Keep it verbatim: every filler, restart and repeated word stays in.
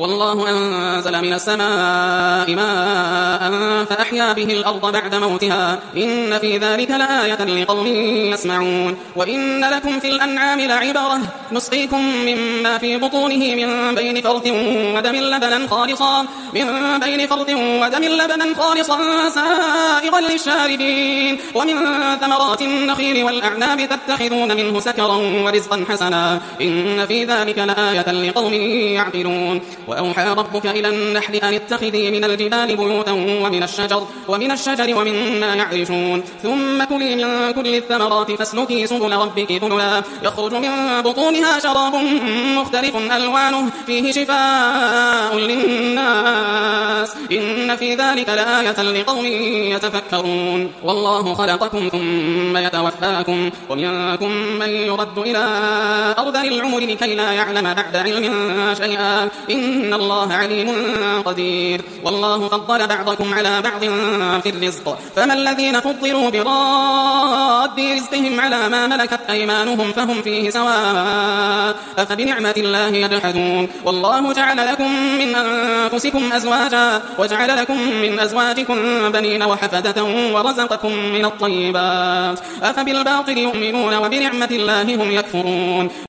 والله أنزل من السماء ماء فأحيا به الأرض بعد موتها إن في ذلك لآية لقوم يسمعون وإن لكم في الأنعام لعبرة نسقيكم مما في بطونه من بين فرث ودم لبنا خالصا من بين فرث ودم لبنا خالصا سائغا للشاربين ومن ثمرات النخيل والأعناب تتخذون منه سكرا ورزقا حسنا إن في ذلك لآية لقوم يعقلون وأوحى ربك إلى النحل أن اتخذي من الجبال بيوتا ومن الشجر ومن الشجر ومما يعرشون ثم كلي من كل الثمرات فاسلكي سبل ربك ذللا يخرج من بطونها شراب مختلف ألوانه فيه شفاء للناس إن في ذلك لآية لقوم يتفكرون والله خلقكم ثم يتوفاكم ومنكم من يرد إلى أرذل العمر لكي لا يعلم بعد علم شيئا إن الله عليم قدير والله فضل بعضكم على بعض في الرزق فما الذين فضلوا براد رزقهم على ما ملكت أيمانهم فهم فيه سواء أفبنعمة الله يجحدون والله جعل لكم من أنفسكم أزواجا وجعل لكم من أزواجكم بنين وحفدة ورزقكم من الطيبات أفبالباطل يؤمنون وبنعمة الله هم يكفرون